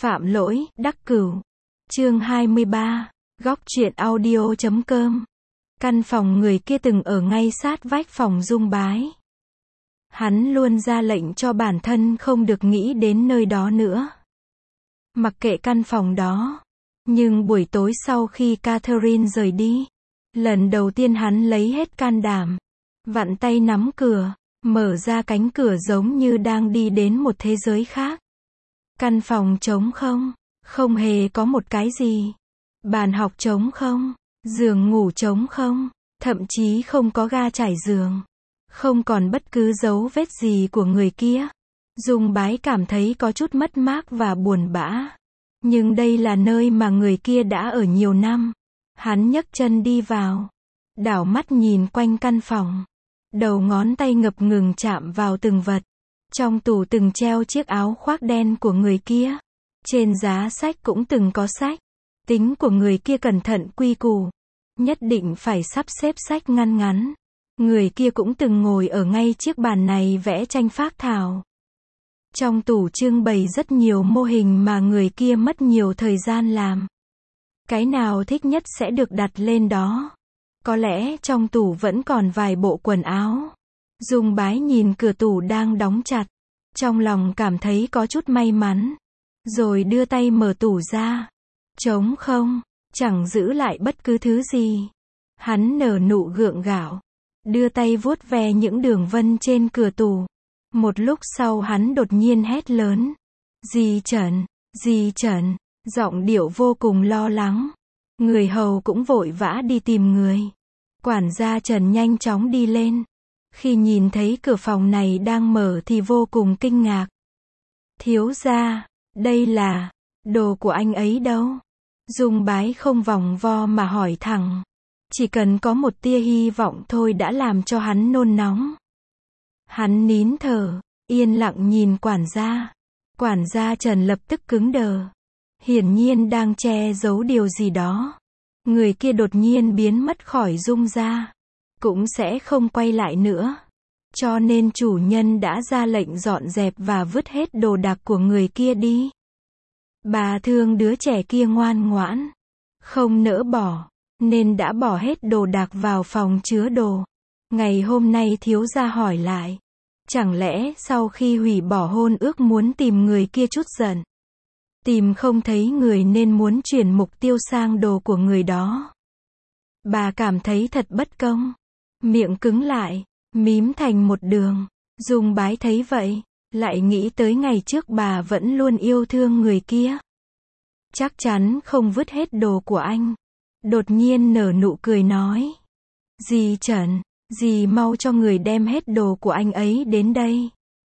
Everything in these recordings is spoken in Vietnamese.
Phạm lỗi, đắc cửu. Chương 23. Góc truyện audio.com. Căn phòng người kia từng ở ngay sát vách phòng Dung Bái. Hắn luôn ra lệnh cho bản thân không được nghĩ đến nơi đó nữa. Mặc kệ căn phòng đó. Nhưng buổi tối sau khi Catherine rời đi, lần đầu tiên hắn lấy hết can đảm, vặn tay nắm cửa, mở ra cánh cửa giống như đang đi đến một thế giới khác. Căn phòng trống không, không hề có một cái gì. Bàn học trống không, giường ngủ trống không, thậm chí không có ga trải giường. Không còn bất cứ dấu vết gì của người kia. Dung Bái cảm thấy có chút mất mát và buồn bã. Nhưng đây là nơi mà người kia đã ở nhiều năm. Hắn nhấc chân đi vào, đảo mắt nhìn quanh căn phòng. Đầu ngón tay ngập ngừng chạm vào từng vật. Trong tủ từng treo chiếc áo khoác đen của người kia. Trên giá sách cũng từng có sách. Tính của người kia cẩn thận quy củ. Nhất định phải sắp xếp sách ngăn ngắn. Người kia cũng từng ngồi ở ngay chiếc bàn này vẽ tranh phác thảo. Trong tủ trưng bày rất nhiều mô hình mà người kia mất nhiều thời gian làm. Cái nào thích nhất sẽ được đặt lên đó. Có lẽ trong tủ vẫn còn vài bộ quần áo. Dung Bái nhìn cửa tủ đang đóng chặt. Trong lòng cảm thấy có chút may mắn. Rồi đưa tay mở tủ ra. Trống không, chẳng giữ lại bất cứ thứ gì. Hắn nở nụ gượng gạo. Đưa tay vuốt ve những đường vân trên cửa tủ. Một lúc sau hắn đột nhiên hét lớn. Dì Trần, giọng điệu vô cùng lo lắng. Người hầu cũng vội vã đi tìm người. Quản gia Trần nhanh chóng đi lên. Khi nhìn thấy cửa phòng này đang mở thì vô cùng kinh ngạc. Thiếu gia, đây là, đồ của anh ấy đâu? Dung Bái không vòng vo mà hỏi thẳng. Chỉ cần có một tia hy vọng thôi đã làm cho hắn nôn nóng. Hắn nín thở, yên lặng nhìn quản gia. Quản gia Trần lập tức cứng đờ. Hiển nhiên đang che giấu điều gì đó. Người kia đột nhiên biến mất khỏi Dung gia. Cũng sẽ không quay lại nữa. Cho nên chủ nhân đã ra lệnh dọn dẹp và vứt hết đồ đạc của người kia đi. Bà thương đứa trẻ kia ngoan ngoãn, không nỡ bỏ, nên đã bỏ hết đồ đạc vào phòng chứa đồ. Ngày hôm nay thiếu gia hỏi lại. Chẳng lẽ sau khi hủy bỏ hôn ước muốn tìm người kia chút giận. Tìm không thấy người nên muốn chuyển mục tiêu sang đồ của người đó. Bà cảm thấy thật bất công. Miệng cứng lại, mím thành một đường. Dung Bái thấy vậy, lại nghĩ tới ngày trước bà vẫn luôn yêu thương người kia. Chắc chắn không vứt hết đồ của anh. Đột nhiên nở nụ cười nói. Dì Trần, dì mau cho người đem hết đồ của anh ấy đến đây.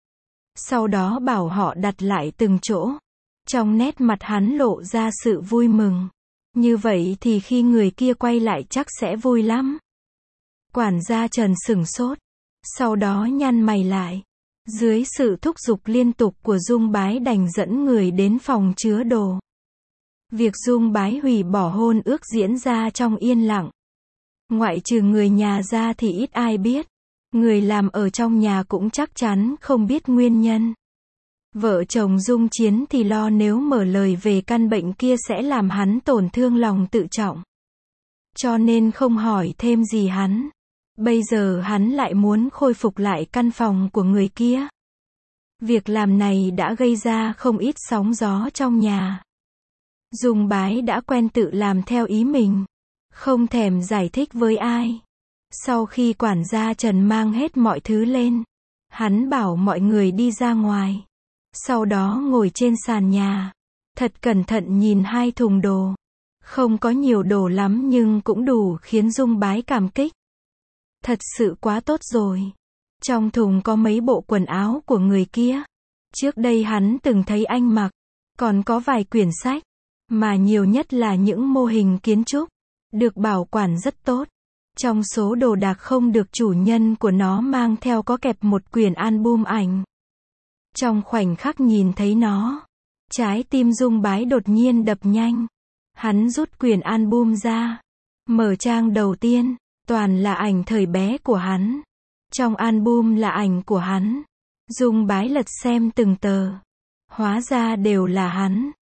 Sau đó bảo họ đặt lại từng chỗ. Trong nét mặt hắn lộ ra sự vui mừng. Như vậy thì khi người kia quay lại chắc sẽ vui lắm. Quản gia Trần sửng sốt. Sau đó nhăn mày lại. Dưới sự thúc giục liên tục của Dung Bái đành dẫn người đến phòng chứa đồ. Việc Dung Bái hủy bỏ hôn ước diễn ra trong yên lặng. Ngoại trừ người nhà ra thì ít ai biết. Người làm ở trong nhà cũng chắc chắn không biết nguyên nhân. Vợ chồng Dung Chiến thì lo nếu mở lời về căn bệnh kia sẽ làm hắn tổn thương lòng tự trọng. Cho nên không hỏi thêm gì hắn. Bây giờ hắn lại muốn khôi phục lại căn phòng của người kia. Việc làm này đã gây ra không ít sóng gió trong nhà. Dung Bái đã quen tự làm theo ý mình. Không thèm giải thích với ai. Sau khi quản gia Trần mang hết mọi thứ lên, hắn bảo mọi người đi ra ngoài. Sau đó ngồi trên sàn nhà. Thật cẩn thận nhìn hai thùng đồ. Không có nhiều đồ lắm nhưng cũng đủ khiến Dung Bái cảm kích. Thật sự quá tốt rồi. Trong thùng có mấy bộ quần áo của người kia. Trước đây hắn từng thấy anh mặc. Còn có vài quyển sách. Mà nhiều nhất là những mô hình kiến trúc. Được bảo quản rất tốt. Trong số đồ đạc không được chủ nhân của nó mang theo có kẹp một quyển album ảnh. Trong khoảnh khắc nhìn thấy nó, trái tim Dung Bái đột nhiên đập nhanh. Hắn rút quyển album ra. Mở trang đầu tiên. Toàn là ảnh thời bé của hắn. Trong album là ảnh của hắn. Dung Bái lật xem từng tờ. Hóa ra đều là hắn.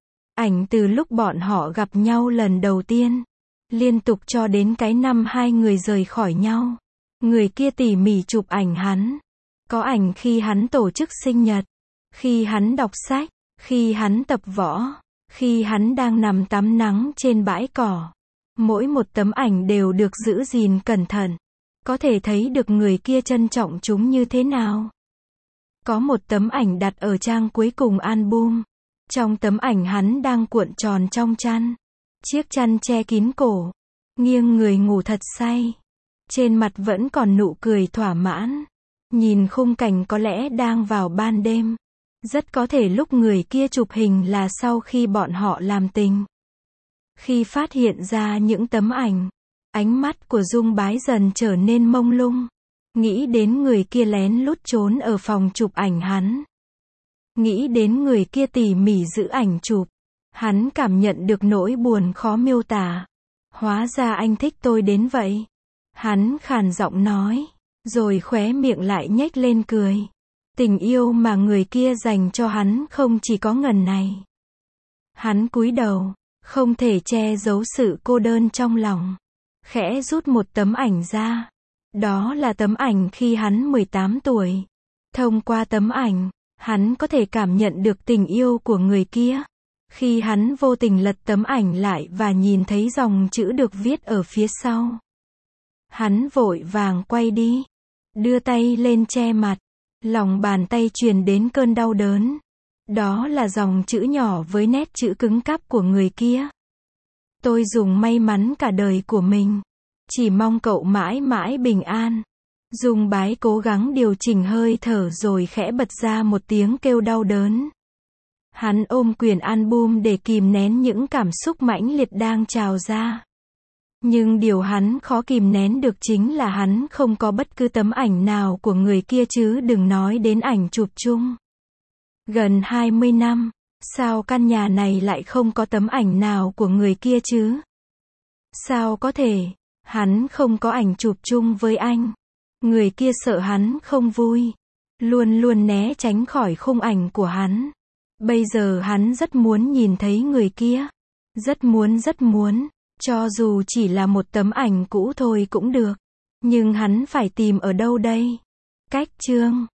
Ảnh từ lúc bọn họ gặp nhau lần đầu tiên, liên tục cho đến cái năm hai người rời khỏi nhau. Người kia tỉ mỉ chụp ảnh hắn. Có ảnh khi hắn tổ chức sinh nhật, khi hắn đọc sách, khi hắn tập võ, khi hắn đang nằm tắm nắng trên bãi cỏ. Mỗi một tấm ảnh đều được giữ gìn cẩn thận. Có thể thấy được người kia trân trọng chúng như thế nào. Có một tấm ảnh đặt ở trang cuối cùng album. Trong tấm ảnh hắn đang cuộn tròn trong chăn. Chiếc chăn che kín cổ. Nghiêng người ngủ thật say. Trên mặt vẫn còn nụ cười thỏa mãn. Nhìn khung cảnh có lẽ đang vào ban đêm. Rất có thể lúc người kia chụp hình là sau khi bọn họ làm tình. Khi phát hiện ra những tấm ảnh, ánh mắt của Dung Bái dần trở nên mông lung. Nghĩ đến người kia lén lút trốn ở phòng chụp ảnh hắn. Nghĩ đến người kia tỉ mỉ giữ ảnh chụp. Hắn cảm nhận được nỗi buồn khó miêu tả. Hóa ra anh thích tôi đến vậy. Hắn khàn giọng nói. Rồi khóe miệng lại nhếch lên cười. Tình yêu mà người kia dành cho hắn không chỉ có ngần này. Hắn cúi đầu, không thể che giấu sự cô đơn trong lòng. Khẽ rút một tấm ảnh ra. Đó là tấm ảnh khi hắn 18 tuổi. Thông qua tấm ảnh, hắn có thể cảm nhận được tình yêu của người kia. Khi hắn vô tình lật tấm ảnh lại và nhìn thấy dòng chữ được viết ở phía sau. Hắn vội vàng quay đi. Đưa tay lên che mặt. Lòng bàn tay truyền đến cơn đau đớn. Đó là dòng chữ nhỏ với nét chữ cứng cáp của người kia. Tôi dùng may mắn cả đời của mình. Chỉ mong cậu mãi mãi bình an. Dung Bái cố gắng điều chỉnh hơi thở rồi khẽ bật ra một tiếng kêu đau đớn. Hắn ôm quyển album để kìm nén những cảm xúc mãnh liệt đang trào ra. Nhưng điều hắn khó kìm nén được chính là hắn không có bất cứ tấm ảnh nào của người kia chứ đừng nói đến ảnh chụp chung. Gần 20 năm, sao căn nhà này lại không có tấm ảnh nào của người kia chứ? Sao có thể, hắn không có ảnh chụp chung với anh. Người kia sợ hắn không vui. Luôn luôn né tránh khỏi khung ảnh của hắn. Bây giờ hắn rất muốn nhìn thấy người kia. Rất muốn. Cho dù chỉ là một tấm ảnh cũ thôi cũng được. Nhưng hắn phải tìm ở đâu đây? Cách chương